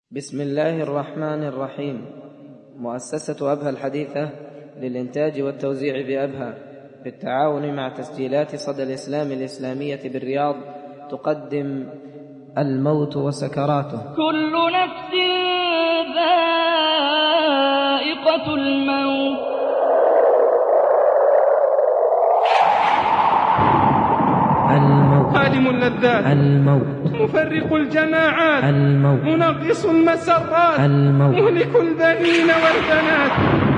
بسم الله الرحمن الرحيم. مؤسسة أبها الحديثة للإنتاج والتوزيع بأبها بالتعاون مع تسجيلات صدى الإسلام الإسلامية بالرياض تقدم الموت وسكراته. كل نفس ذائقة الموت. خادم اللذات، الموت مفرق الجماعات، الموت منغص المسرات، الموت مهلك البنين والبنات.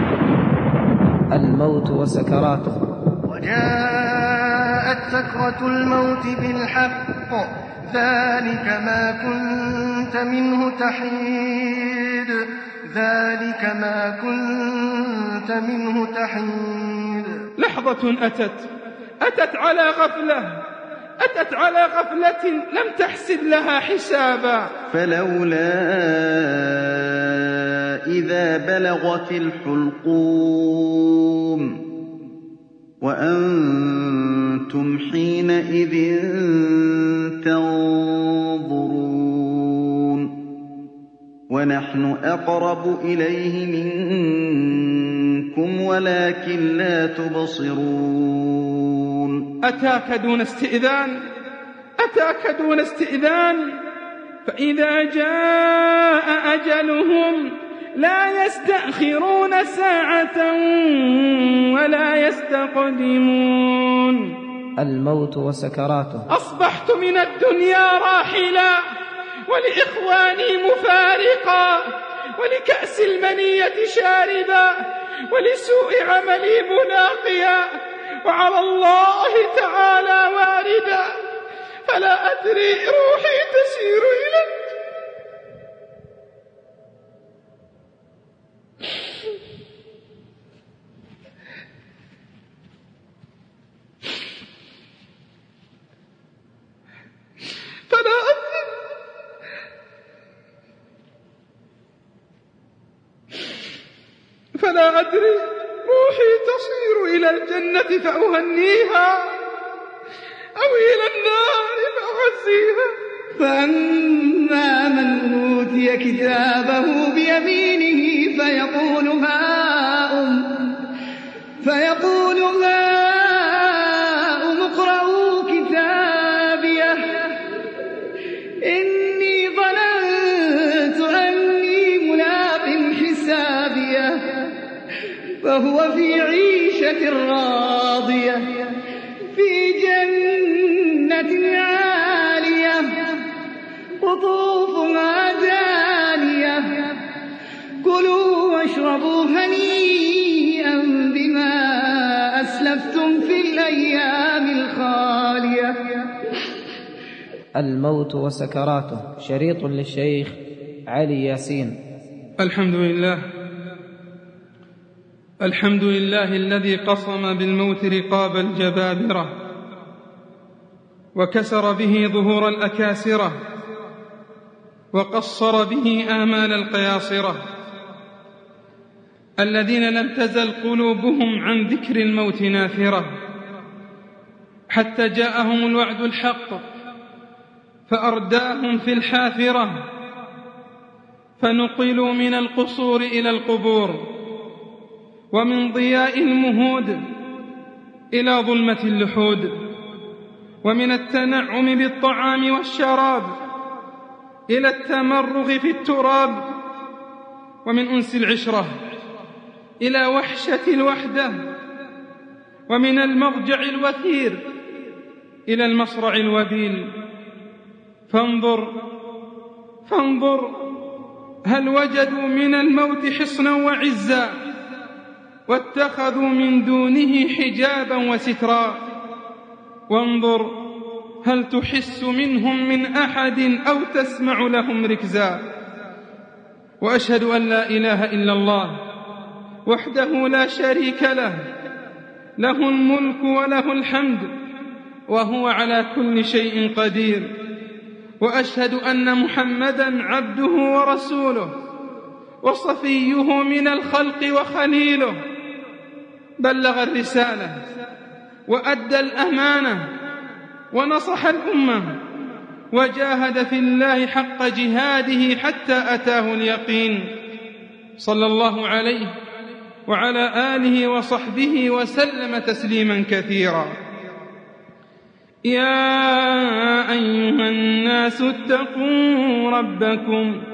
الموت وسكراته. وجاءت سكرة الموت بالحق ذلك ما كنت منه تحيد، ذلك ما كنت منه تحيد. لحظة أتت على غفلة لم تحسب لها حسابا. فلولا إذا بلغت الحلقوم وأنتم حينئذ تنظرون ونحن أقرب إليه منكم ولكن لا تبصرون. أتاك دون استئذان فإذا جاء أجلهم لا يستأخرون ساعة ولا يستقدمون. الموت وسكراته. أصبحت من الدنيا راحلا ولإخواني مفارقا ولكأس المنية شاربا ولسوء عملي ملاقيا وعلى الله تعالى واردا، فلا أدري روحي تسير إلى فلا أدري روحي تصير إلى الجنة فأهنيها أو إلى النار فأعزيها. فأما من أوتي كتابه بيمينه فيقول هاؤم اقرءوا كتابيه إني ظننت أني ملاق حسابيه فهو في عيشة راضية في جنة عالية قطوفها دانية كلوا واشربوا هنيئا بما أسلفتم في الأيام الخالية. الموت وسكراته. شريط للشيخ علي ياسين. الحمد لله الذي قصم بالموت رقاب الجبابرة وكسر به ظهور الأكاسرة وقصر به آمال القياصرة الذين لم تزل قلوبهم عن ذكر الموت نافرة حتى جاءهم الوعد الحق فأرداهم في الحافرة فنقلوا من القصور إلى القبور ومن ضياء المهود إلى ظلمة اللحود ومن التنعم بالطعام والشراب إلى التمرغ في التراب ومن أنس العشرة إلى وحشة الوحدة ومن المضجع الوثير إلى المصرع الوبيل. فانظر هل وجدوا من الموت حصنا وعزا واتخذوا من دونه حجابا وسترا. وانظر هل تحس منهم من أحد أو تسمع لهم ركزا. وأشهد أن لا إله إلا الله وحده لا شريك له، له الملك وله الحمد وهو على كل شيء قدير. وأشهد أن محمدا عبده ورسوله وصفيه من الخلق وخليله، بلغ الرسالة وأدى الأمانة ونصح الأمة وجاهد في الله حق جهاده حتى أتاه اليقين، صلى الله عليه وعلى آله وصحبه وسلم تسليما كثيرا. يا أيها الناس اتقوا ربكم،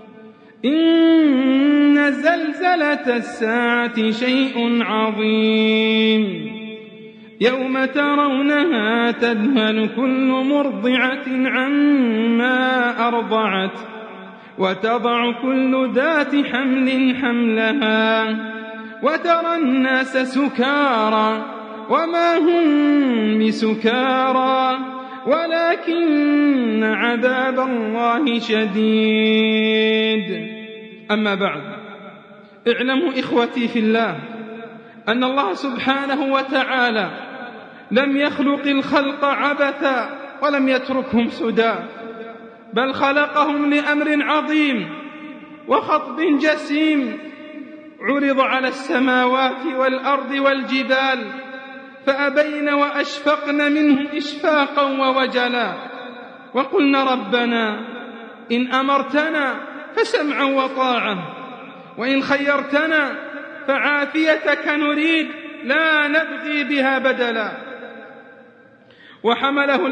إن زلزلة الساعة شيء عظيم، يوم ترونها تذهل كل مرضعة عما أرضعت وتضع كل ذات حمل حملها وترى الناس سكارى وما هم بسكارى ولكن عذاب الله شديد. أما بعد، اعلموا إخوتي في الله أن الله سبحانه وتعالى لم يخلق الخلق عبثا ولم يتركهم سدى، بل خلقهم لأمر عظيم وخطب جسيم عرض على السماوات والأرض والجبال فأبين وأشفقن منه إشفاقا ووجلا، وقلن ربنا إن أمرتنا فسمعا وطاعة، وإن خيرتنا فعافيتك نريد لا نبغي بها بدلا. وحمله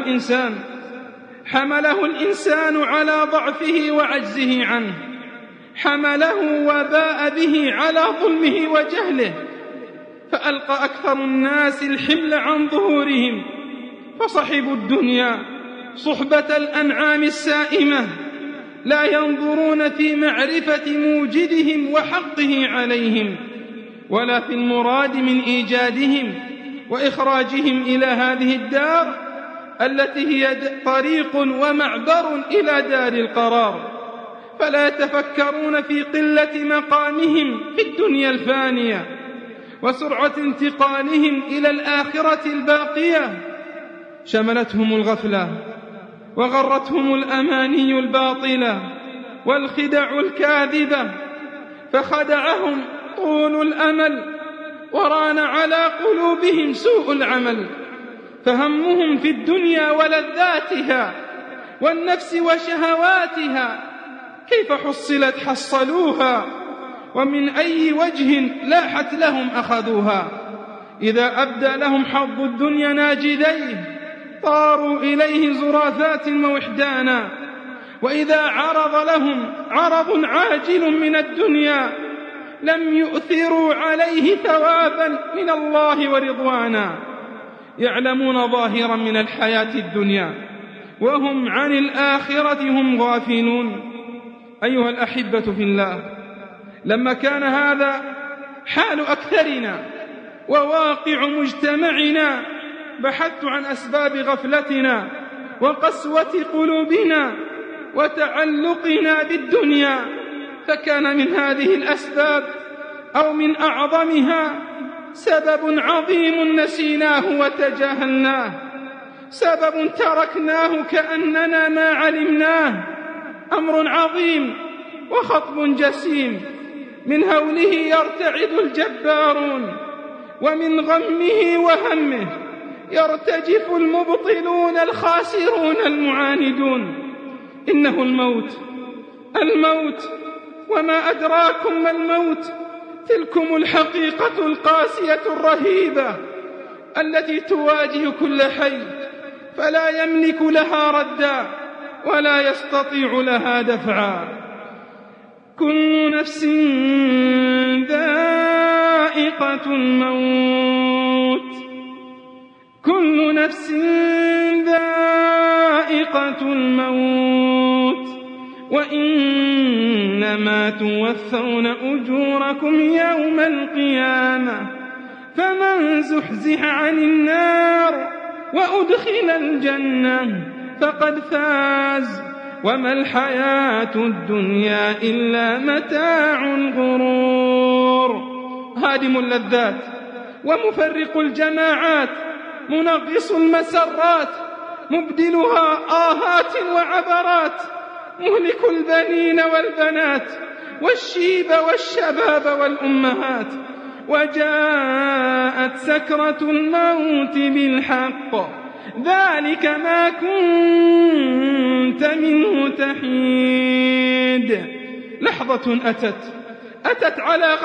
الإنسان على ضعفه وعجزه عنه، حمله وباء به على ظلمه وجهله، فألقى أكثر الناس الحمل عن ظهورهم، فصحبوا الدنيا صحبة الأنعام السائمة، لا ينظرون في معرفة موجدهم وحقه عليهم، ولا في المراد من إيجادهم وإخراجهم إلى هذه الدار التي هي طريق ومعبر إلى دار القرار، فلا يتفكرون في قلة مقامهم في الدنيا الفانية وسرعة انتقالهم إلى الآخرة الباقية. شملتهم الغفلة وغرتهم الأماني الباطلة والخدع الكاذبة، فخدعهم طول الأمل وران على قلوبهم سوء العمل، فهمهم في الدنيا ولذاتها والنفس وشهواتها كيف حصلت حصلوها، ومن أي وجه لاحت لهم أخذوها. إذا أبدى لهم حظ الدنيا ناجذيه طاروا إليه زرافات ووحدانا، وإذا عرض لهم عرض عاجل من الدنيا لم يؤثروا عليه ثوابا من الله ورضوانا. يعلمون ظاهرا من الحياة الدنيا وهم عن الآخرة هم غافلون. أيها الأحبة في الله، لما كان هذا حال أكثرنا وواقع مجتمعنا بحثت عن أسباب غفلتنا وقسوة قلوبنا وتعلقنا بالدنيا، فكان من هذه الأسباب أو من أعظمها سبب عظيم نسيناه وتجاهلناه، سبب تركناه كأننا ما علمناه، أمر عظيم وخطب جسيم من هوله يرتعد الجبارون، ومن غمه وهمه يرتجف المبطلون الخاسرون المعاندون. إنه الموت وما أدراكم ما الموت، تلكم الحقيقة القاسية الرهيبة التي تواجه كل حي فلا يملك لها ردا ولا يستطيع لها دفعا. كل نفس ذائقة الموت، كل نفس ذائقة الموت، وإنما توفون أجوركم يوم القيامة، فمن زحزح عن النار وأدخل الجنة فقد فاز، وما الحياة الدنيا إلا متاع الغرور. هادم اللذات ومفرق الجماعات، منغص المسرات، مبدلها آهات وعبرات، مهلك البنين والبنات والشيب والشباب والأمهات. وجاءت سكرة الموت بالحق، ذلك ما كنتم كنت منه تحيد. لحظة أتت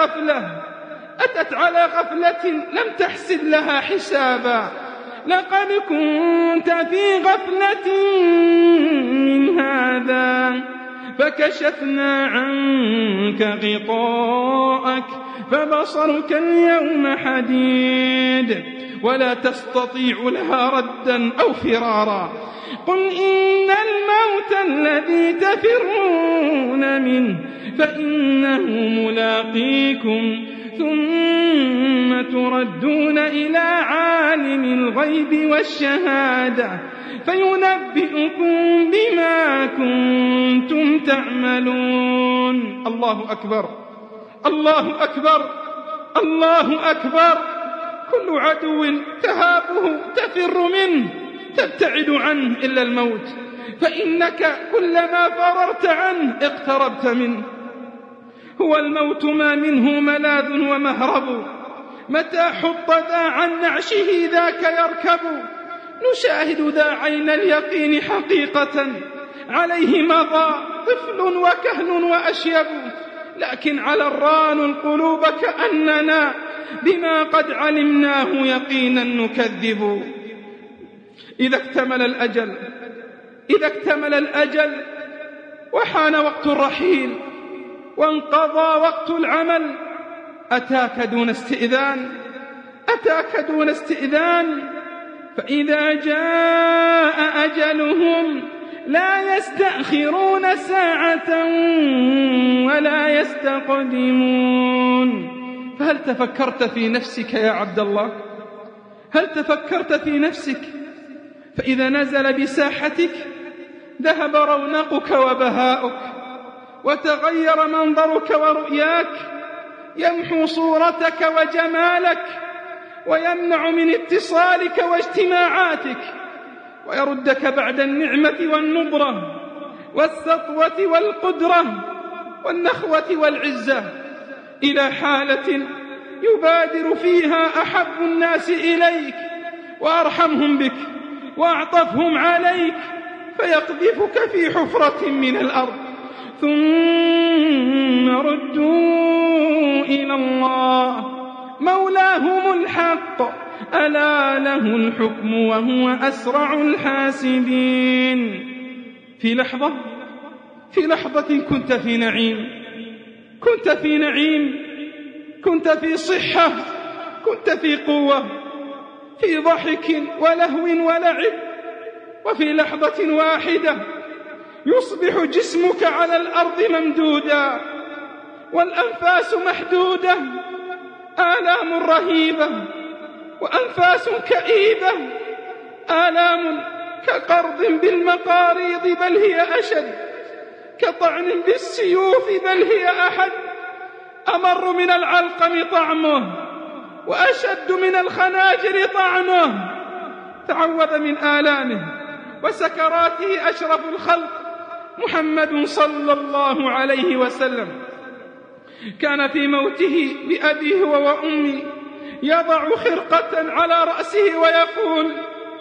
على غفلة لم تحسب لها حسابا. لقد كنت في غفلة من هذا فكشفنا عنك غطاءك فبصرك اليوم حديد ولا تستطيع لها ردا أو فرارا. قل إن الموت الذي تفرون منه فإنه ملاقيكم ثم تردون إلى عالم الغيب والشهادة فينبئكم بما كنتم تعملون. الله أكبر الله أكبر الله أكبر. كل عدو تهابه تفر منه تبتعد عنه إلا الموت، فإنك كلما فررت عنه اقتربت منه. هو الموت ما منه ملاذ ومهرب، متى حط ذا عن نعشه ذاك يركب. نشاهد ذا عين اليقين حقيقة، عليه مضى طفل وكهن وأشيب، لكن على الران القلوب كأننا بما قد علمناه يقينا نكذب. إذا اكتمل الأجل وحان وقت الرحيل وانقضى وقت العمل أتاك دون استئذان فإذا جاء أجلهم لا يستأخرون ساعة ولا يستقدمون. فهل تفكرت في نفسك يا عبد الله؟ هل تفكرت في نفسك؟ فإذا نزل بساحتك ذهب رونقك وبهاؤك وتغير منظرك ورؤياك، يمحو صورتك وجمالك ويمنع من اتصالك واجتماعاتك ويردك بعد النعمة والنضرة والسطوة والقدرة والنخوة والعزة إلى حالة يبادر فيها أحب الناس إليك وأرحمهم بك وأعطفهم عليك فيقذفك في حفرة من الأرض، ثم ردوا إلى الله مولاهم الحق ألا له الحكم وهو أسرع الحاسبين. في لحظة كنت في نعيم، كنت في صحة، كنت في قوة، في ضحك ولهو ولعب، وفي لحظة واحدة يصبح جسمك على الأرض ممدودا والأنفاس محدودة، آلام رهيبة وأنفاس كئيبة، آلام كقرض بالمقاريض بل هي أشد، كطعن بالسيوف بل هي أحد، أمر من العلقم طعمه وأشد من الخناجر طعنه. تعوذ من آلامه وسكراته أشرف الخلق محمد صلى الله عليه وسلم. كان في موته بأبيه وأمي يضع خرقة على رأسه ويقول: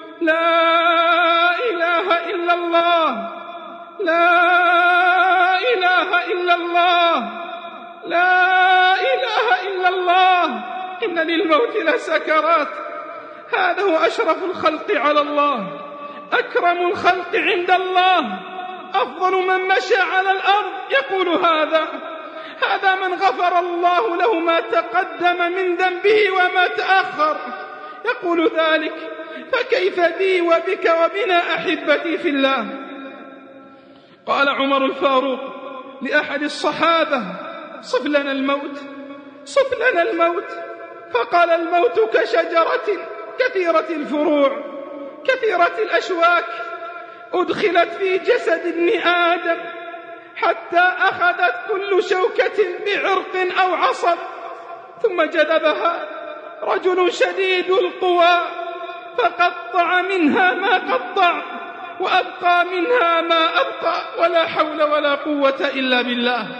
لا إله إلا الله، لا إله إلا الله، لا إله إلا الله، إن للموت لسكرات. هذا هو أشرف الخلق على الله، أكرم الخلق عند الله، أفضل من مشى على الأرض يقول هذا من غفر الله له ما تقدم من ذنبه وما تأخر يقول ذلك، فكيف بي وبك وبنا أحبتي في الله. قال عمر الفاروق لأحد الصحابة: صف لنا الموت. فقال: الموت كشجرة كثيرة الفروع كثيرة الأشواك أدخلت في جسد ابن آدم حتى أخذت كل شوكة بعرق أو عصب، ثم جذبها رجل شديد القوى فقطع منها ما قطع وأبقى منها ما أبقى، ولا حول ولا قوة إلا بالله.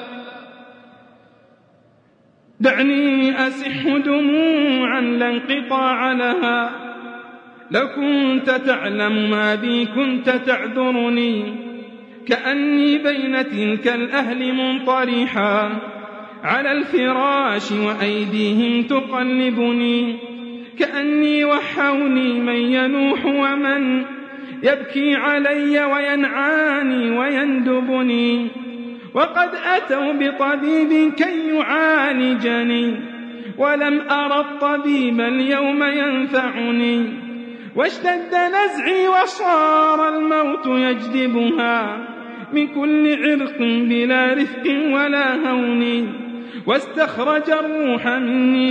دعني أسح دموعا لا انقطاع لها، لو كنت تعلم ما بي كنت تعذرني. كأني بين تلك الأهل منطرحا على الفراش وأيديهم تقلبني، كأني وحولي من ينوح ومن يبكي علي وينعاني ويندبني، وقد أتوا بطبيب كي يعالجني ولم أرى الطبيب اليوم ينفعني، واشتد نزعي وصار الموت يجذبها من كل عرق بلا رفق ولا هون، واستخرج الروح مني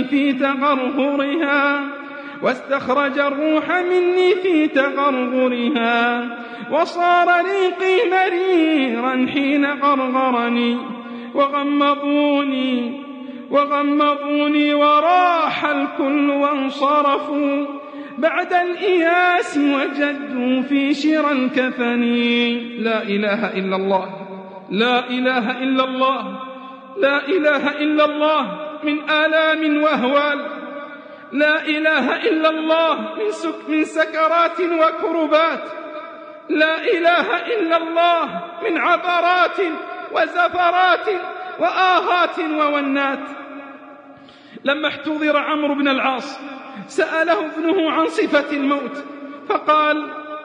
في تغرغرها وصار ريقي مريرا حين غرغرني، وغمضوني وراح الكل وانصرفوا بعد الإياس وجدوا في شرى الكفن. لا إله إلا الله، لا إله إلا الله، لا إله إلا الله من آلام وأهوال، لا إله إلا الله من سكرات وكربات، لا إله إلا الله من عبرات وزفرات وآهات وونات. لما احتضر عمرو بن العاص سأله ابنه عن صفة الموت فقال: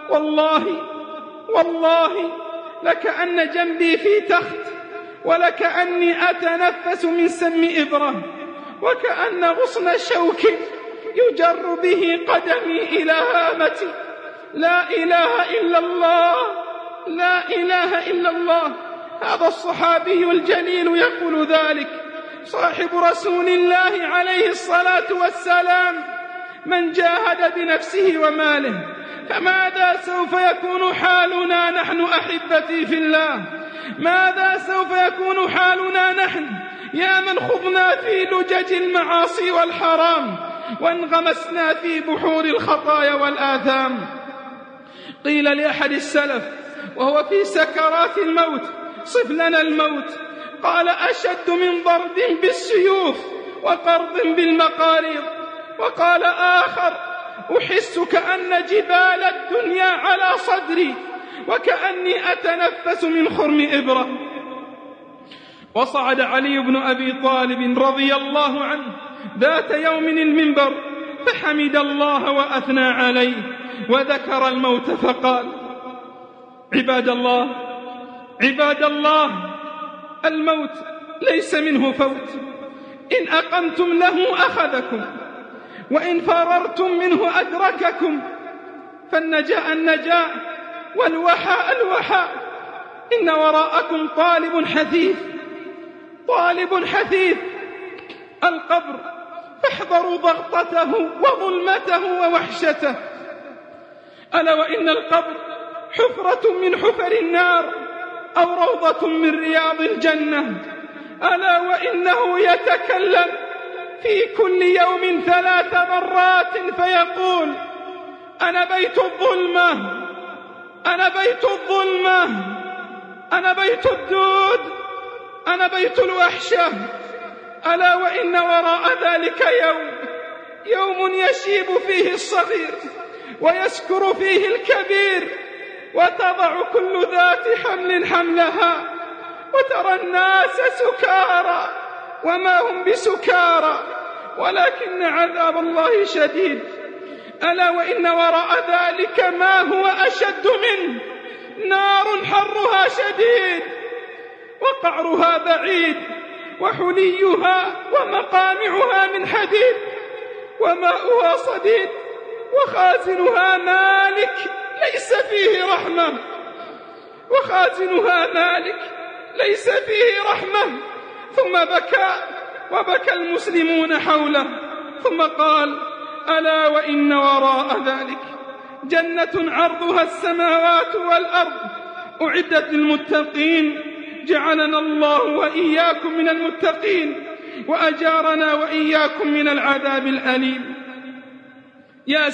والله لكأن جنبي في تخت، ولكأني أتنفس من سم إبرة، وكأن غصن شوك يجر به قدمي إلى هامتي. لا إله إلا الله، لا إله إلا الله. هذا الصحابي الجليل يقول ذلك، صاحب رسول الله عليه الصلاة والسلام، من جاهد بنفسه وماله. فماذا سوف يكون حالنا نحن أحبتي في الله؟ ماذا سوف يكون حالنا نحن يا من خضنا في لجج المعاصي والحرام وانغمسنا في بحور الخطايا والآثام؟ قيل لأحد السلف وهو في سكرات الموت: صف لنا الموت. قال: أشد من ضرب بالسيوف وقرض بالمقاريض. وقال آخر: أحس كأن جبال الدنيا على صدري وكأني أتنفس من خرم إبرة. وصعد علي بن أبي طالب رضي الله عنه ذات يوم المنبر فحمد الله وأثنى عليه وذكر الموت فقال: عباد الله، الموت ليس منه فوت، إن أقمتم له أخذكم، وإن فررتم منه أدرككم، فالنجاء النجاء والوحاء الوحاء. إن وراءكم طالب حثيث القبر، فاحذروا ضغطته وظلمته ووحشته. ألا وإن القبر حفرة من حفر النار أو روضة من رياض الجنة. ألا وإنه يتكلم في كل يوم 3 مرات فيقول: أنا بيت الظلمة، أنا بيت الظلمة، أنا بيت الدود، أنا بيت الوحشة. ألا وإن وراء ذلك يوم يشيب فيه الصغير ويسكر فيه الكبير، وتضع كل ذات حمل حملها، وترى الناس سكارى وما هم بسكارى ولكن عذاب الله شديد. ألا وإن وراء ذلك ما هو أشد منه، نار حرها شديد وقعرها بعيد، وحليها ومقامعها من حديد، وماؤها صديد، وخازنها مالك ليس فيه رحمة، وخازنها مالك ليس فيه رحمة. ثم بكى المسلمون حوله، ثم قال: ألا وإن وراء ذلك جنة عرضها السماوات والأرض أعدت للمتقين. جعلنا الله وإياكم من المتقين، وأجارنا وإياكم من العذاب الأليم. يا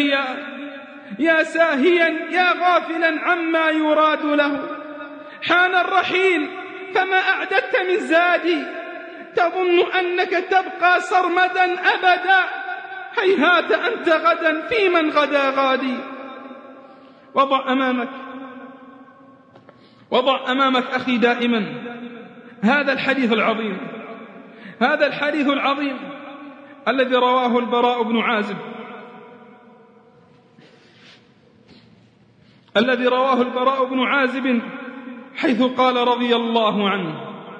ساهيا يا غافلا عما يراد له، حان الرحيل فما أعددت من زادي، تظن أنك تبقى سرمدا أبدا، هيهات أنت غدا في من غدا غادي. وضع وضع أمامك أخي دائما هذا الحديث العظيم، هذا الحديث العظيم الذي رواه البراء بن عازب، الذي رواه البراء بن عازب حيث قال رضي الله عنه: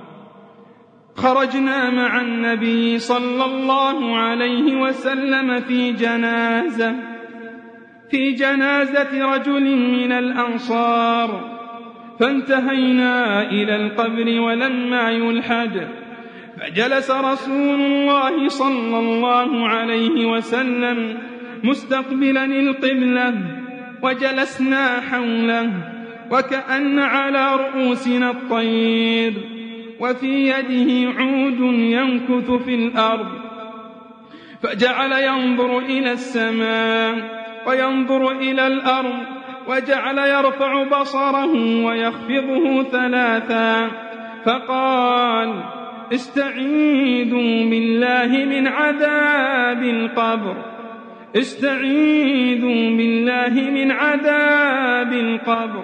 خرجنا مع النبي صلى الله عليه وسلم في جنازة رجل من الأنصار، فانتهينا إلى القبر ولما يلحد، فجلس رسول الله صلى الله عليه وسلم مستقبلا القبلة، وجلسنا حوله وكأن على رؤوسنا الطير، وفي يده عود ينكث في الأرض، فجعل ينظر إلى السماء وينظر إلى الأرض، وجعل يرفع بصره ويخفضه 3، فقال: استعيذوا بالله من عذاب القبر، استعيذوا بالله من عذاب القبر،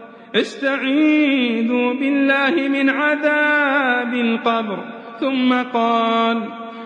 استعيذوا بالله من عذاب القبر. ثم قال: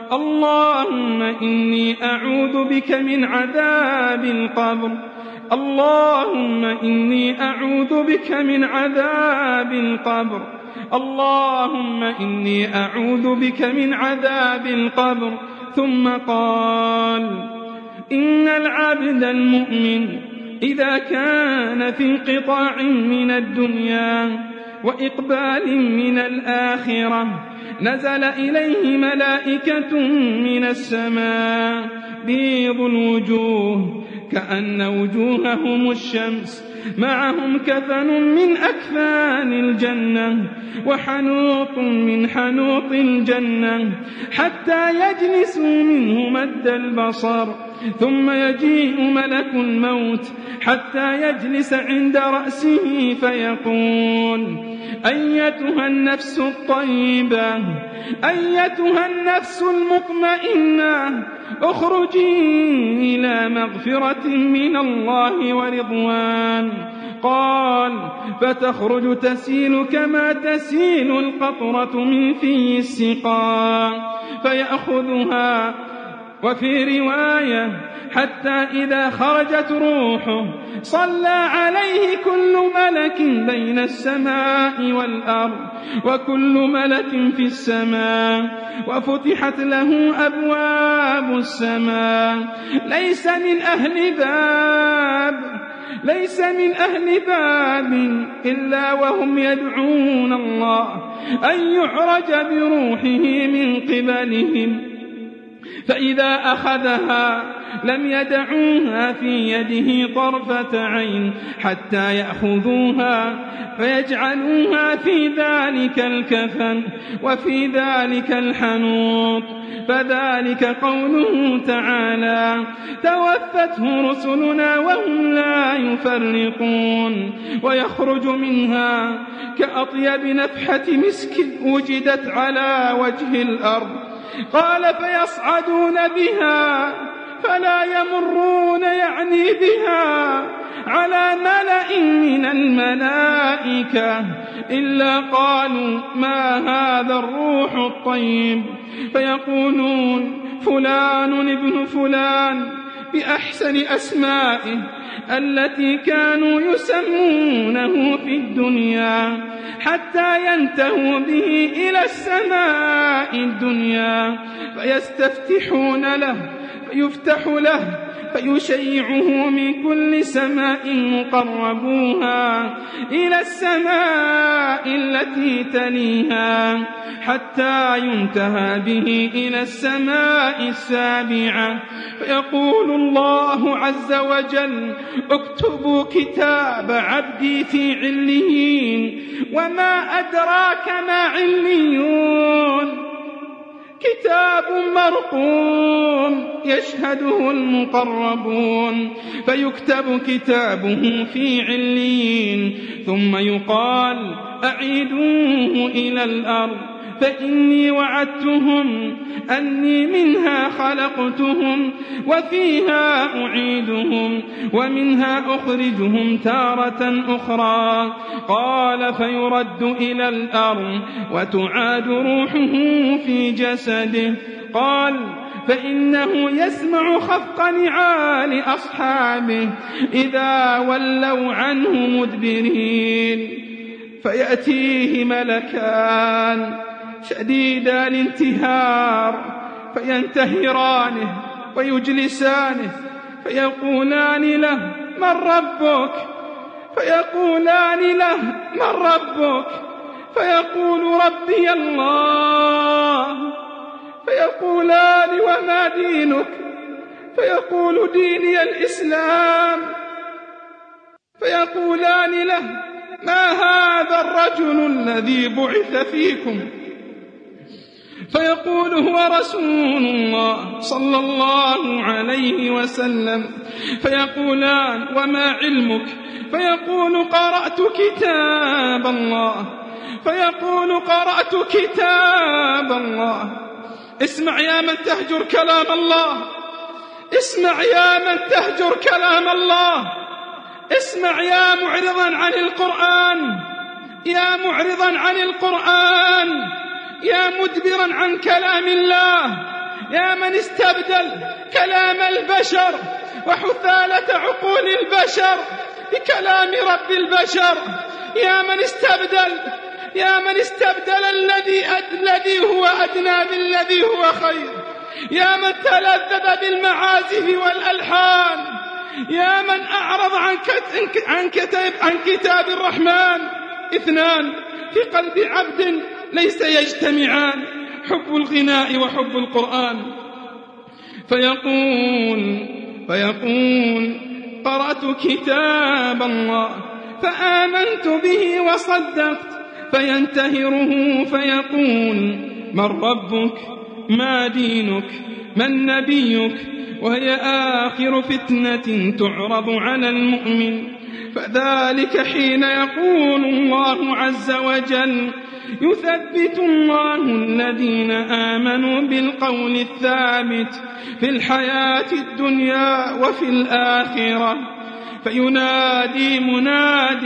اللهم إني أعوذ بك من عذاب القبر، اللهم إني أعوذ بك من عذاب القبر، اللهم إني أعوذ بك من عذاب القبر. ثم قال: إن العبد المؤمن إذا كان في انقطاع من الدنيا وإقبال من الآخرة نزل إليه ملائكة من السماء بيض الوجوه كأن وجوههم الشمس، معهم كفن من أكفان الجنة وحنوط من حنوط الجنة، حتى يجلسوا منه مد البصر، ثم يجيء ملك الموت حتى يجلس عند رأسه فيقول: أيتها النفس الطيبة، أيتها النفس المطمئنة، اخرجي إلى مغفرة من الله ورضوان. قال: فتخرج تسيل كما تسيل القطرة من في السقاء فيأخذها. وفي رواية: حتى إذا خرجت روحه صلى عليه كل ملك بين السماء والأرض وكل ملك في السماء، وفتحت له أبواب السماء. ليس من أهل باب إلا وهم يدعون الله أن يعرج بروحه من قبلهم، فإذا أخذها لم يدعوها في يده طرفة عين حتى يأخذوها فيجعلوها في ذلك الكفن وفي ذلك الحنوط. فذلك قوله تعالى: توفته رسلنا وهم لا يفرقون، ويخرج منها كأطيب نفحة مسك وجدت على وجه الأرض. قال: فيصعدون بها فلا يمرون يعني بها على ملأ من الملائكة إلا قالوا: ما هذا الروح الطيب؟ فيقولون: فلان ابن فلان، بأحسن أسمائه التي كانوا يسمونه في الدنيا، حتى ينتهوا به إلى السماء الدنيا فيستفتحون له فيفتح له فيشيعه من كل سماء مقربوها إلى السماء التي تليها، حتى ينتهى به إلى السماء السابعة. فيقول الله عز وجل: اكتبوا كتاب عبدي في عليين. وما أدراك ما عليون؟ كتاب مرقوم يشهده المقربون. فيكتب كتابه في عليين، ثم يقال: أعيدوه إلى الأرض فإني وعدتهم أني منها خلقتهم وفيها أعيدهم ومنها أخرجهم تارة أخرى. قال فيرد إلى الأرض وتعاد روحه في جسده. قال فإنه يسمع خفق نعال أصحابه إذا ولوا عنه مدبرين، فيأتيه ملكان شديدا الانتهار فينتهرانه ويجلسانه فيقولان له من ربك؟ فيقول ربي الله. فيقولان وما دينك؟ فيقول ديني الإسلام. فيقولان له ما هذا الرجل الذي بعث فيكم؟ فيقول هو رسول الله صلى الله عليه وسلم. فيقولان وما علمك؟ فيقول قرأت كتاب الله. فيقول قرأت كتاب الله. اسمع يا من تهجر كلام الله، اسمع يا من تهجر كلام الله، اسمع يا معرضا عن القرآن، يا معرضا عن القرآن، يا مدبرا عن كلام الله، يا من استبدل كلام البشر وحثالة عقول البشر بكلام رب البشر، يا من استبدل الذي هو أدنى بالذي هو خير، يا من تلذذ بالمعازف والألحان، يا من أعرض عن كتاب الرحمن. اثنان في قلب عبد ليس يجتمعان، حب الغناء وحب القرآن. فيقول قرأت كتاب الله فآمنت به وصدقت. فينتهره فيقول من ربك؟ ما دينك؟ من نبيك؟ وهي آخر فتنة تعرض على المؤمن. فذلك حين يقول الله عز وجل يثبت الله الذين آمنوا بالقول الثابت في الحياة الدنيا وفي الآخرة. فينادي مناد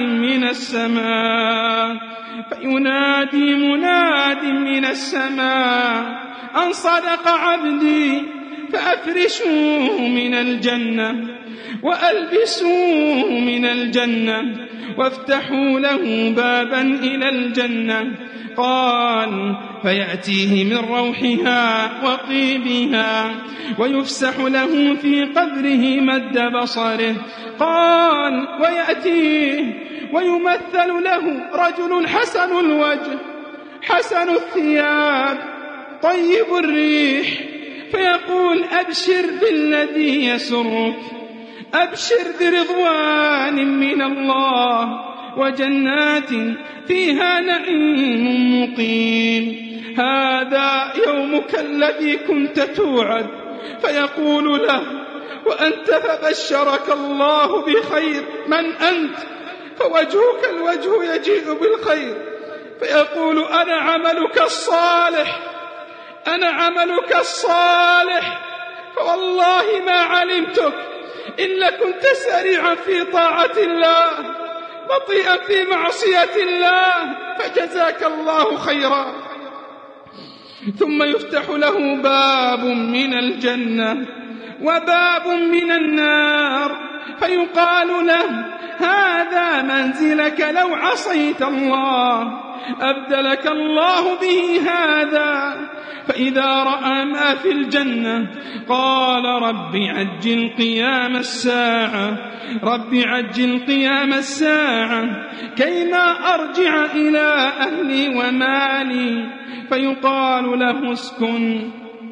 من السماء أن صدق عبدي فأفرشوه من الجنة وألبسوه من الجنة وافتحوا له بابا إلى الجنة. قال فيأتيه من روحها وطيبها ويفسح له في قبره مد بصره. قال ويأتيه ويمثل له رجل حسن الوجه حسن الثياب طيب الريح، فيقول أبشر بالذي يسرك، أبشر برضوان من الله وجنات فيها نعيم مقيم، هذا يومك الذي كنت توعد. فيقول له وأنت فبشرك الله بخير، من أنت؟ فوجهك الوجه يجيء بالخير. فيقول أنا عملك الصالح، فوالله ما علمتك إلا كنت سريعا في طاعة الله بطيئا في معصية الله، فجزاك الله خيرا. ثم يفتح له باب من الجنة وباب من النار، فيقال له هذا منزلك لو عصيت الله، أبدلك الله به هذا. فإذا رأى ما في الجنة قال رب عجل قيام الساعة كيما أرجع إلى أهلي ومالي. فيقال له اسكن.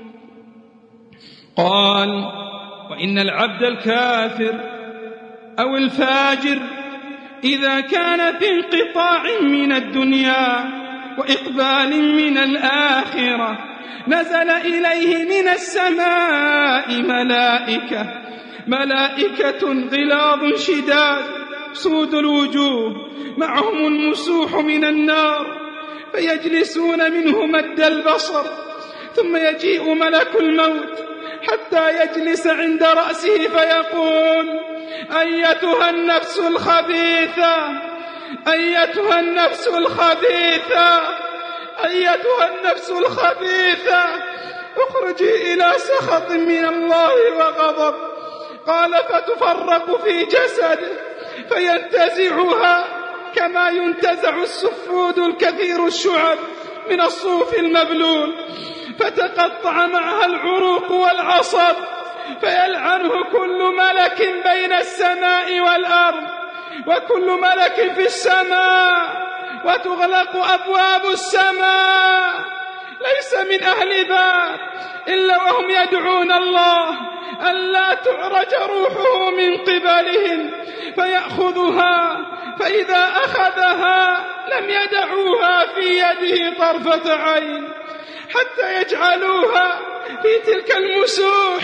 قال وإن العبد الكافر أو الفاجر إذا كان في انقطاع من الدنيا وإقبال من الآخرة نزل إليه من السماء ملائكة غلاظ شداد سود الوجوه معهم المسوح من النار، فيجلسون منه مد البصر، ثم يجيء ملك الموت حتى يجلس عند رأسه فيقول: أيتها النفس الخبيثة، أيتها النفس الخبيثة، أيتها النفس الخبيثة، اخرجي إلى سخط من الله وغضب. قال: فتفرق في جسده فينتزعها كما ينتزع السفود الكثير الشعب من الصوف المبلول، فتقطع معها العروق والعصب، فيلعنه كل ملك بين السماء والأرض وكل ملك في السماء، وتغلق أبواب السماء. ليس من أهل باب إلا وهم يدعون الله ألا تعرج روحه من قبلهم فيأخذها، فإذا أخذها لم يدعوها في يده طرفة عين حتى يجعلوها في تلك المسوح،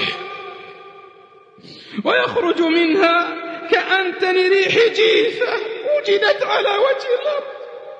ويخرج منها كأنتن ريح جيفة وجدت على وجه الأرض،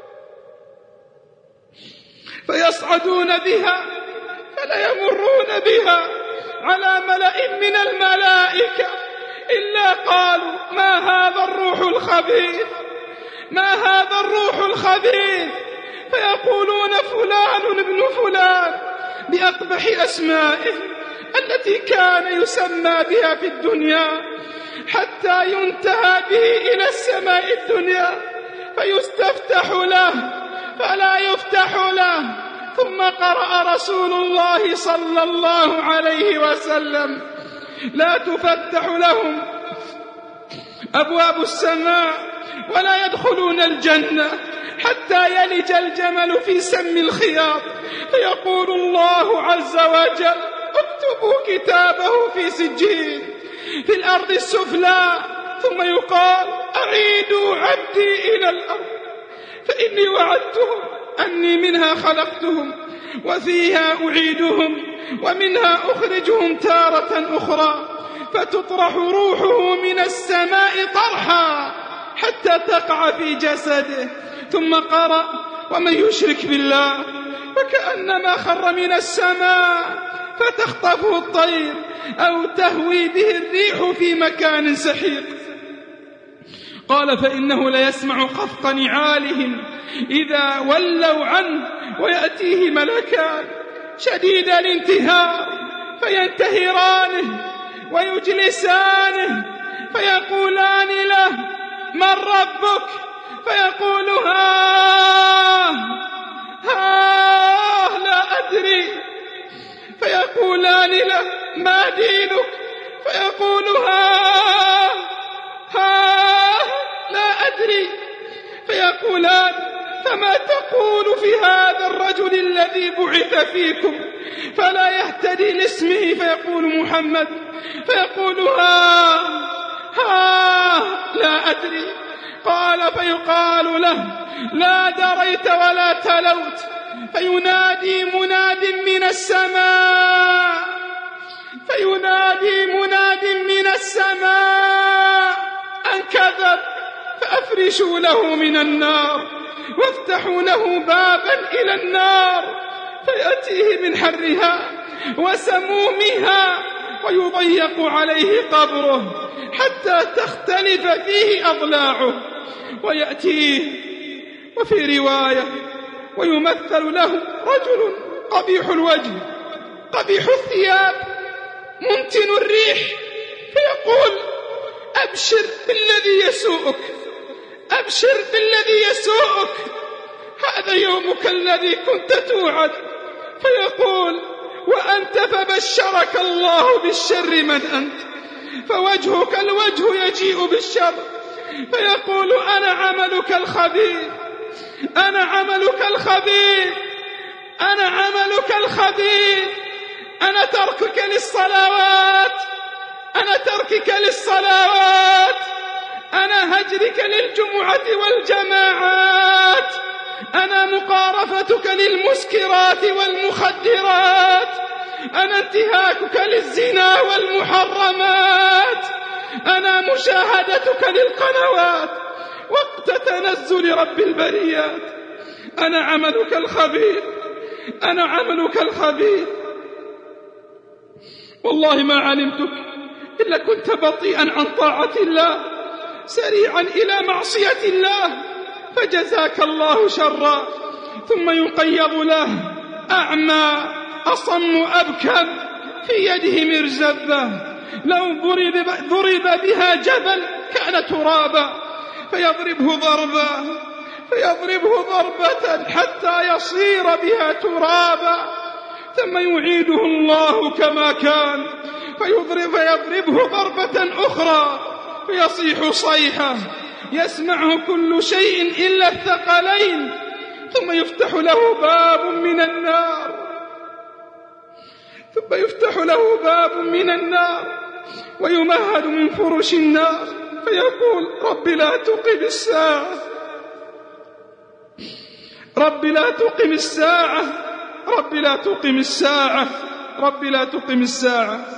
فيصعدون بها فلا يمرون بها على ملأ من الملائكة إلا قالوا: ما هذا الروح الخبيث، ما هذا الروح الخبيث، فيقولون: فلان ابن فلان، بأقبح أسمائه التي كان يسمى بها في الدنيا، حتى ينتهى به إلى السماء الدنيا فيستفتح له فلا يفتح له. ثم قرأ رسول الله صلى الله عليه وسلم: لا تفتح لهم أبواب السماء ولا يدخلون الجنة حتى يلج الجمل في سم الخياط، فيقول الله عز وجل: اكتبوا كتابه في سجين في الأرض السفلى، ثم يقال: أعيدوا عبدي إلى الأرض فإني وعدتهم أني منها خلقتهم وفيها أعيدهم ومنها أخرجهم تارة أخرى، فتطرح روحه من السماء طرحا حتى تقع في جسده. ثم قرأ: ومن يشرك بالله فكأنما خر من السماء فتخطفه الطير أو تهوي به الريح في مكان سحيق. قال: فإنه ليسمع خفق نعالهم إذا ولوا عنه، ويأتيه ملكان شديد الانتهار فينتهرانه ويجلسانه فيقولان له: من ربك؟ فيقول: لا أدري. فيقولان له: ما دينك؟ فيقول: لا أدري. فيقولان: فما تقول في هذا الرجل الذي بعث فيكم؟ فلا يهتدي لاسمه فيقول: محمد. فيقول: لا أدري. قال: فيقال له: لا دريت ولا تلوت. فينادي مناد من السماء، فينادي مناد من السماء أن كذب، فأفرشوا له من النار وافتحوا له بابا إلى النار، فيأتيه من حرها وسمومها ويضيق عليه قبره حتى تختلف فيه أضلاعه، ويأتيه وفي رواية ويمثل له رجل قبيح الوجه قبيح الثياب منتن الريح، فيقول: أبشر بالذي يسوءك، أبشر بالذي يسوءك، هذا يومك الذي كنت توعد. فيقول: وأنت فبشرك الله بالشر من أنت، فوجهك الوجه يجيء بالشر. فيقول: أنا عملك الخبيث، أنا عملك الخبيث، أنا عملك الخبيث، أنا تركك للصلوات، أنا تركك للصلوات، أنا هجرك للجمعة والجماعات، أنا مقارفتك للمسكرات والمخدرات، أنا انتهاكك للزنا والمحرمات، أنا مشاهدتك للقنوات وقت تنزل رب البريات. أنا عملك الخبيث، أنا عملك الخبيث. والله ما علمتك إلا كنت بطيئا عن طاعة الله سريعا إلى معصية الله، فجزاك الله شرا. ثم يقيض له أعمى أصم أبكم في يده مرزبة، لو ضرب بها جبل كان ترابا، فيضربه ضربة حتى يصير بها ترابا، ثم يعيده الله كما كان فيضربه ضربة أخرى فيصيح صيحة يسمعه كل شيء إلا الثقلين، ثم يفتح له باب من النار ويمهد من فرش النار، فيقول رب لا تقم الساعة، رب لا تقم الساعة، رب لا تقم الساعة، رب لا تقم الساعة.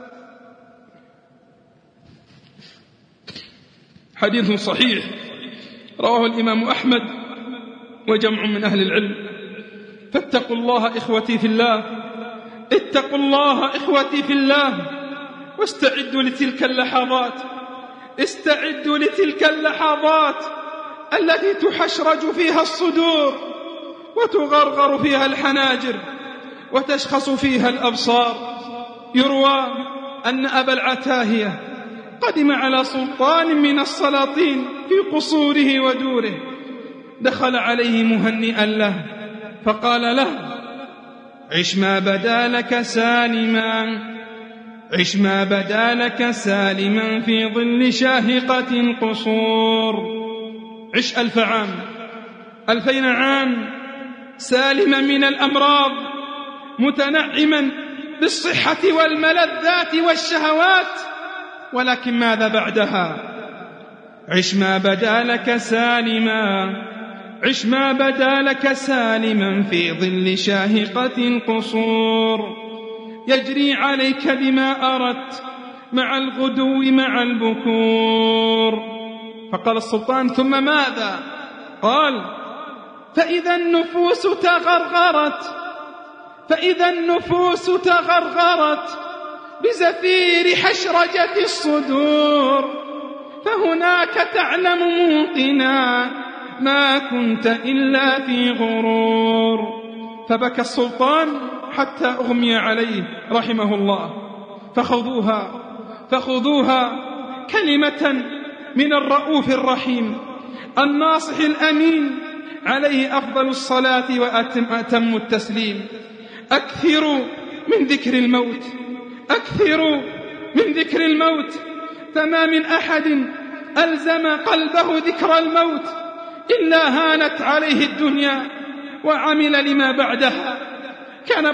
حديث صحيح رواه الإمام أحمد وجمع من أهل العلم. فاتقوا الله إخوتي في الله، اتقوا الله إخوتي في الله، واستعدوا لتلك اللحظات، استعدوا لتلك اللحظات التي تحشرج فيها الصدور وتغرغر فيها الحناجر وتشخص فيها الأبصار. يروى أن أبا العتاهية قدم على سلطان من السلاطين في قصوره ودوره، دخل عليه مهنئا له فقال له عش ما بدا لك سالما، عش ما بدا لك سالما في ظل شاهقة القصور. عش 1000 عام 2000 عام سالما من الأمراض، متنعما بالصحة والملذات والشهوات، ولكن ماذا بعدها؟ عش ما بدا لك سالما، عش ما بدا لك سالما في ظل شاهقة القصور، يجري عليك بما أردت مع الغدو مع البكور. فقال السلطان ثم ماذا؟ قال فإذا النفوس تغرغرت، فإذا النفوس تغرغرت بزفير حشرجة الصدور، فهناك تعلم موقنا ما كنت إلا في غرور. فبكى السلطان حتى أغمي عليه رحمه الله. فخذوها كلمة من الرؤوف الرحيم الناصح الأمين عليه أفضل الصلاة وأتم التسليم. أكثروا من ذكر الموت، أكثروا من ذكر الموت، فما من أحد ألزم قلبه ذكر الموت إلا هانت عليه الدنيا وعمل لما بعدها. كان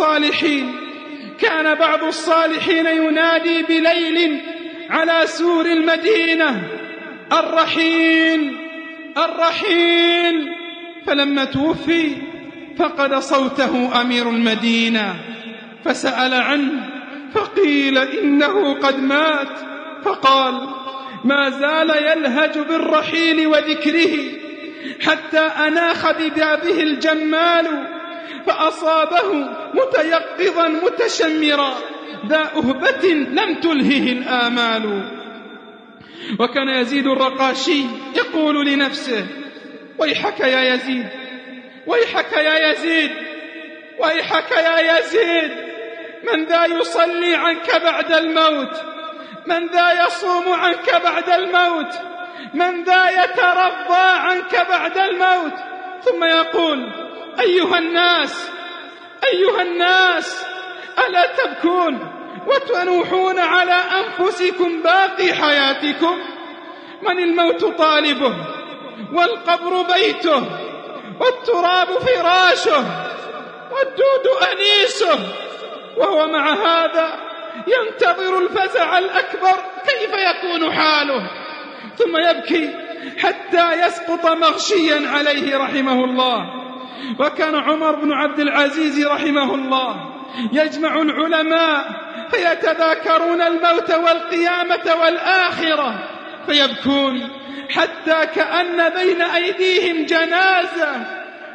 بعض الصالحين ينادي بليل على سور المدينة الرحيل الرحيل، فلما توفي فقد صوته أمير المدينة، فسأل عنه فقيل إنه قد مات، فقال ما زال يلهج بالرحيل وذكره حتى أناخ ببابه الجمال، فأصابه متيقظا متشمرا ذا أهبة لم تلهه الآمال. وكان يزيد الرقاشي يقول لنفسه ويحك يا يزيد، ويحك يا يزيد، ويحك يا يزيد، من ذا يصلي عنك بعد الموت، من ذا يصوم عنك بعد الموت، من ذا يترضى عنك بعد الموت. ثم يقول أيها الناس ألا تبكون وتنوحون على أنفسكم باقي حياتكم؟ من الموت طالبه والقبر بيته والتراب فراشه والدود أنيسه، وهو مع هذا ينتظر الفزع الأكبر، كيف يكون حاله؟ ثم يبكي حتى يسقط مغشيا عليه رحمه الله. وكان عمر بن عبد العزيز رحمه الله يجمع العلماء فيتذاكرون الموت والقيامة والآخرة، فيبكون حتى كأن بين أيديهم جنازة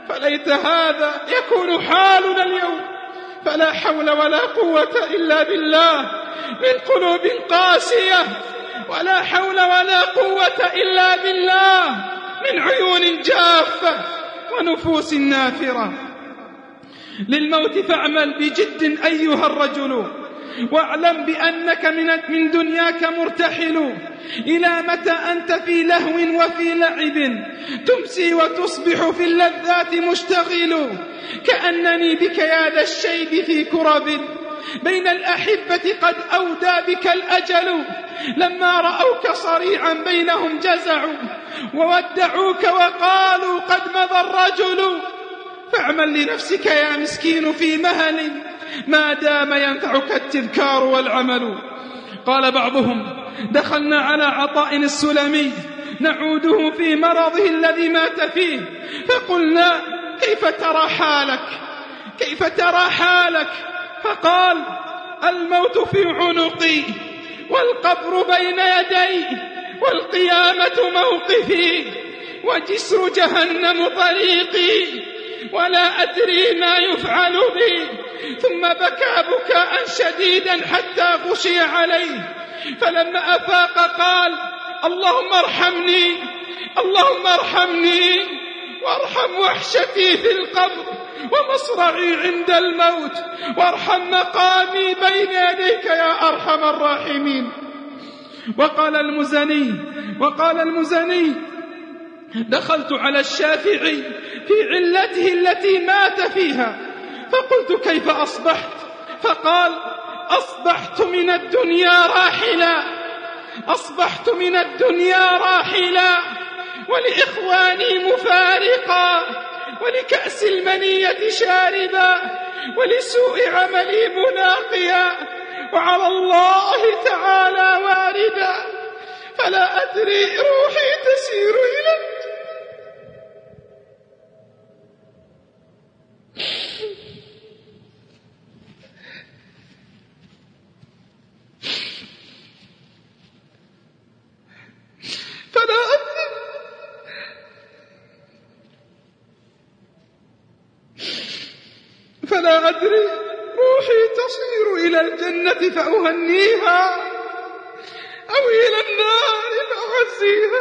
فليت هذا يكون حالنا اليوم. فلا حول ولا قوة إلا بالله، من قلوب قاسية، ولا حول ولا قوة إلا بالله من عيون جافة ونفوس نافرة. للموت فاعمل بجد أيها الرجل، واعلم بأنك من دنياك مرتحل. إلى متى أنت في لهو وفي لعب، تمسي وتصبح في اللذات مشتغل. كأنني بك يا ذا الشيب في كرب، بين الأحبة قد أودى بك الأجل. لما رأوك صريعا بينهم جزعوا، وودعوك وقالوا قد مضى الرجل. فاعمل لنفسك يا مسكين في مهل، ما دام ينفعك التذكار والعمل. قال بعضهم: دخلنا على عطاء السلمي نعوده في مرضه الذي مات فيه، فقلنا: كيف ترى حالك؟ كيف ترى حالك؟ فقال: الموت في عنقي، والقبر بين يدي، والقيامة موقفي، وجسر جهنم طريقي، ولا أدري ما يفعل بي. ثم بكى بكاء شديدا حتى غشي عليه، فلما أفاق قال: اللهم ارحمني، اللهم ارحمني، وارحم وحشتي في القبر ومصرعي عند الموت، وارحم مقامي بين يديك يا أرحم الراحمين. وقال المزني: دخلت على الشافعي في علته التي مات فيها، فقلت: كيف أصبحت؟ فقال: أصبحت من الدنيا راحلا، أصبحت من الدنيا راحلا، ولإخواني مفارقا، ولكأس المنية شاربا، ولسوء عملي مناقيا، وعلى الله تعالى واردا، فلا أدري روحي تسير إلى فلا أدري روحي تصير إلى الجنة فأهنيها، أو إلى النار فأعزيها.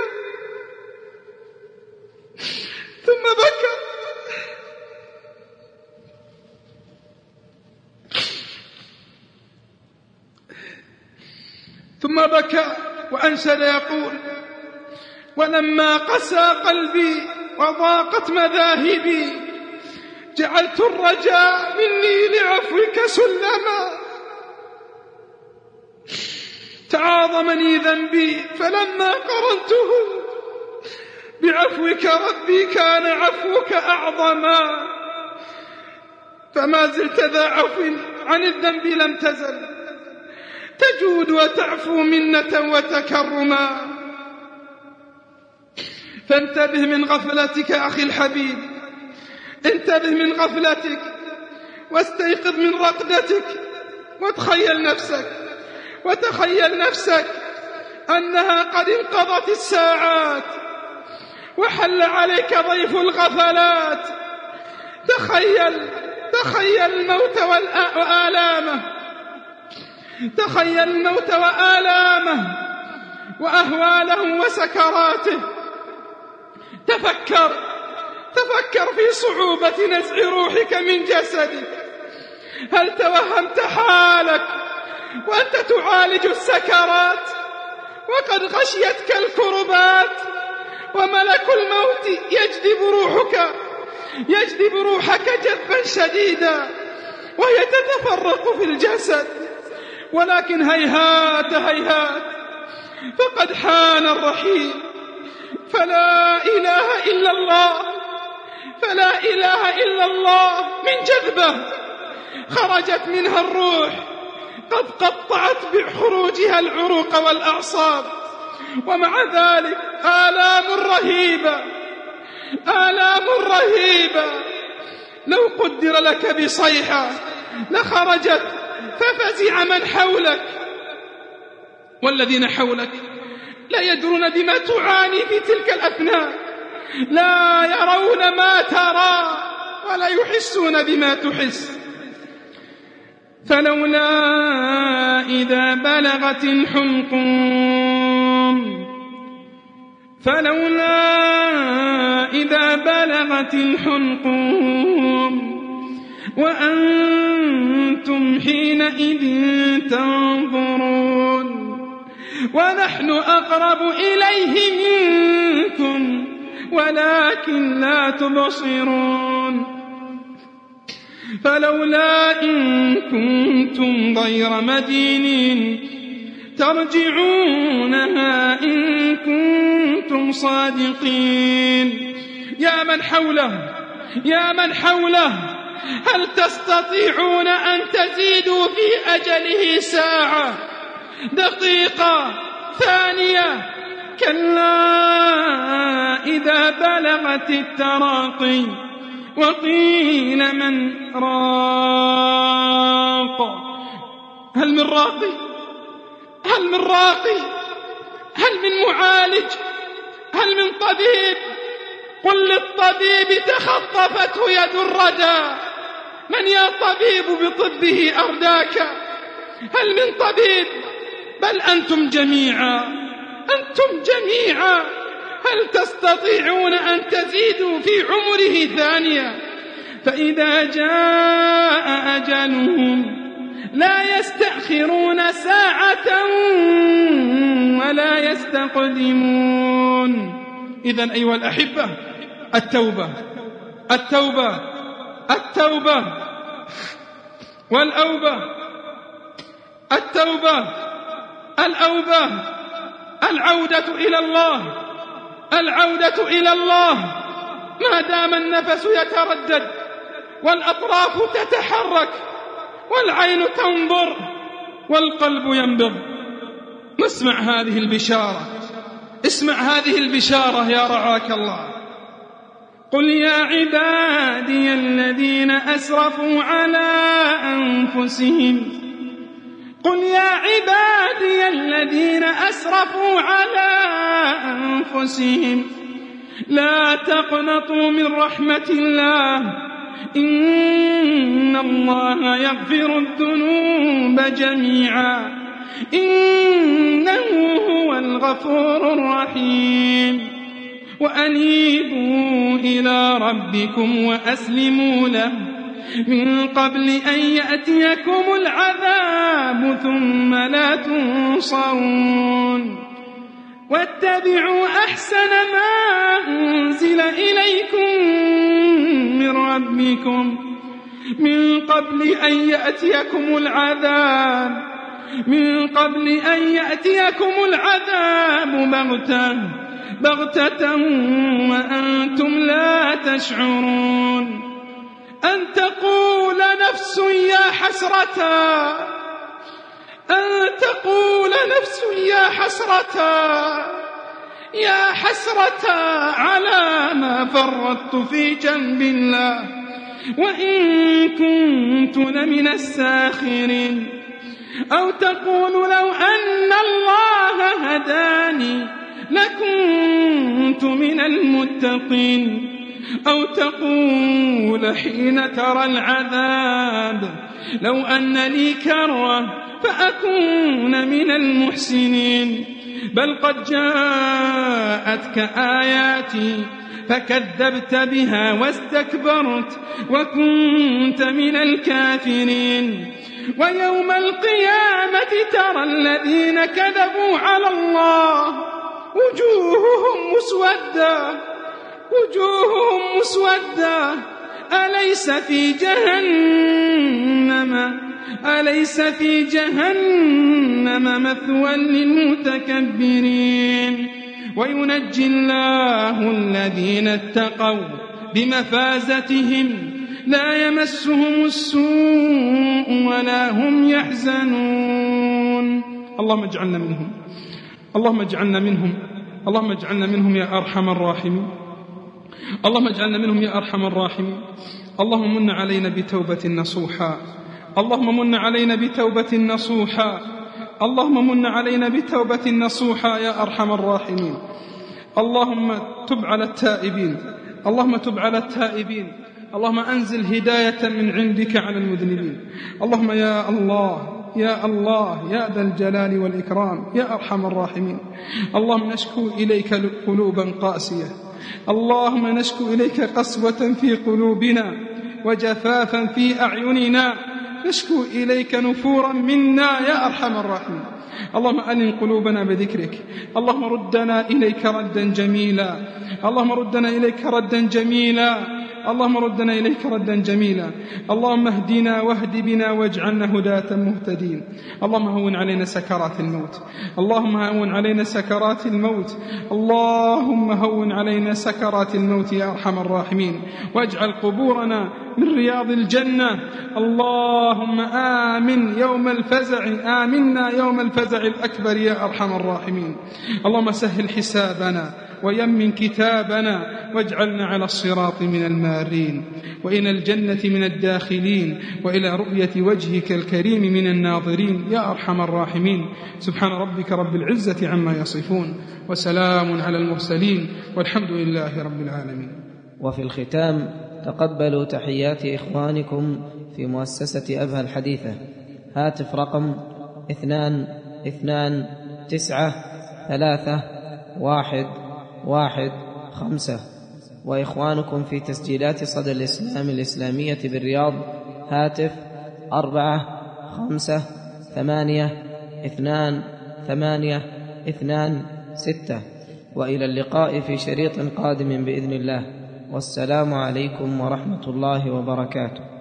ثم بكى وأنشد يقول: ولما قسى قلبي وضاقت مذاهبي، جعلت الرجاء مني لعفوك سلما. تعاظمني ذنبي فلما قرنته بعفوك ربي كان عفوك أعظما. فما زلت ذا عفو عن الذنب لم تزل، تجود وتعفو منة وتكرما. فانتبه من غفلتك أخي الحبيب، انتبه من غفلتك واستيقظ من رقدتك، وتخيل نفسك أنها قد انقضت الساعات وحل عليك ضيف الغفلات. تخيل الموت وآلامه، تخيل الموت وآلامه وأهواله وسكراته. تفكر في صعوبة نزع روحك من جسدك. هل توهمت حالك وأنت تعالج السكرات وقد غشيتك الكربات، وملك الموت يجذب روحك جذبا شديدا وهي تتفرق في الجسد؟ ولكن هيهات فقد حان الرحيل. فلا إله إلا الله من جذبة خرجت منها الروح، قد قطعت بخروجها العروق والأعصاب، ومع ذلك آلام رهيبة. لو قدر لك بصيحة لخرجت ففزع من حولك، والذين حولك لا يدرون بما تعاني في تلك الأثناء. لا يرون ما ترى ولا يحسون بما تحس. فلولا إذا بلغت الحلقوم وأنتم حينئذ تنظرون ونحن أقرب إليه منكم ولكن لا تبصرون. فلولا إن كنتم غير مدينين ترجعونها إن كنتم صادقين. يا من حوله هل تستطيعون أن تزيدوا في أجله ساعة، دقيقة، ثانية؟ كلا إذا بلغت التراقي وقيل من راق. هل من راقي؟ هل من معالج؟ هل من طبيب؟ قل للطبيب تخطفته يد الردى، من يا طبيب بطبه أرداك؟ هل من طبيب؟ بل أنتم جميعا هل تستطيعون أن تزيدوا في عمره ثانية؟ فإذا جاء أجلهم لا يستأخرون ساعة ولا يستقدمون. إذن أيها الأحبة، التوبة والأوبة، الأوبة، العودة إلى الله ما دام النفس يتردد والأطراف تتحرك والعين تنظر والقلب ينبض. اسمع هذه البشارة يا رعاك الله. قل يا عبادي الذين أسرفوا على أنفسهم لا تقنطوا من رحمة الله إن الله يغفر الذنوب جميعا إنه هو الغفور الرحيم. وأنيبوا إلى ربكم وأسلموا له من قبل أن يأتيكم العذاب ثم لا تنصرون. واتبعوا أحسن ما أنزل إليكم من ربكم من قبل أن يأتيكم العذاب بغتة وأنتم لا تشعرون. أن تقول نفس يا حسرة على ما فرطت في جنب الله وإن كنت لمن الساخرين. أو تقول لو أن الله هداني لكنت من المتقين. أو تقول حين ترى العذاب لو أن لي كرة فأكون من المحسنين. بل قد جاءتك آياتي فكذبت بها واستكبرت وكنت من الكافرين. ويوم القيامة ترى الذين كذبوا على الله وجوههم مسودة أليس في جهنم مثوى للمتكبرين. وينجي الله الذين اتقوا بمفازتهم لا يمسهم السوء ولا هم يحزنون. اللهم اجعلنا منهم يا أرحم الراحمين. اللهم من علينا بتوبة نصوحا يا أرحم الراحمين. اللهم تب على التائبين، اللهم تب على التائبين، اللهم أنزل هداية من عندك على المذنبين. اللهم يا الله يا الله يا ذا الجلال والإكرام يا أرحم الراحمين، اللهم نشكو إليك قلوبا قاسية، اللهم نشكو إليك قسوة في قلوبنا وجفافا في أعيننا، نشكو إليك نفورا منا يا أرحم الراحمين. اللهم ألن قلوبنا بذكرك، اللهم ردنا إليك ردا جميلا، اللهم ردنا إليك ردا جميلا، اللهم ردنا إليك ردا جميلا. اللهم اهدنا واهد بنا واجعلنا هداة مهتدين. اللهم هون علينا سكرات الموت، اللهم هون علينا سكرات الموت، اللهم هون علينا سكرات الموت يا أرحم الراحمين، واجعل قبورنا من رياض الجنة. اللهم آمنا يوم الفزع الأكبر يا أرحم الراحمين. اللهم سهل حسابنا ويمن كتابنا واجعلنا على الصراط من المارين، وإلى الجنة من الداخلين، وإلى رؤية وجهك الكريم من الناظرين يا أرحم الراحمين. سبحان ربك رب العزة عما يصفون، وسلام على المرسلين، والحمد لله رب العالمين. وفي الختام تقبلوا تحيات إخوانكم في مؤسسة أبها الحديثة. هاتف رقم 2293115. وإخوانكم في تسجيلات صدى الإسلام الإسلامية بالرياض. هاتف 45582826. وإلى اللقاء في شريط قادم بإذن الله، والسلام عليكم ورحمة الله وبركاته.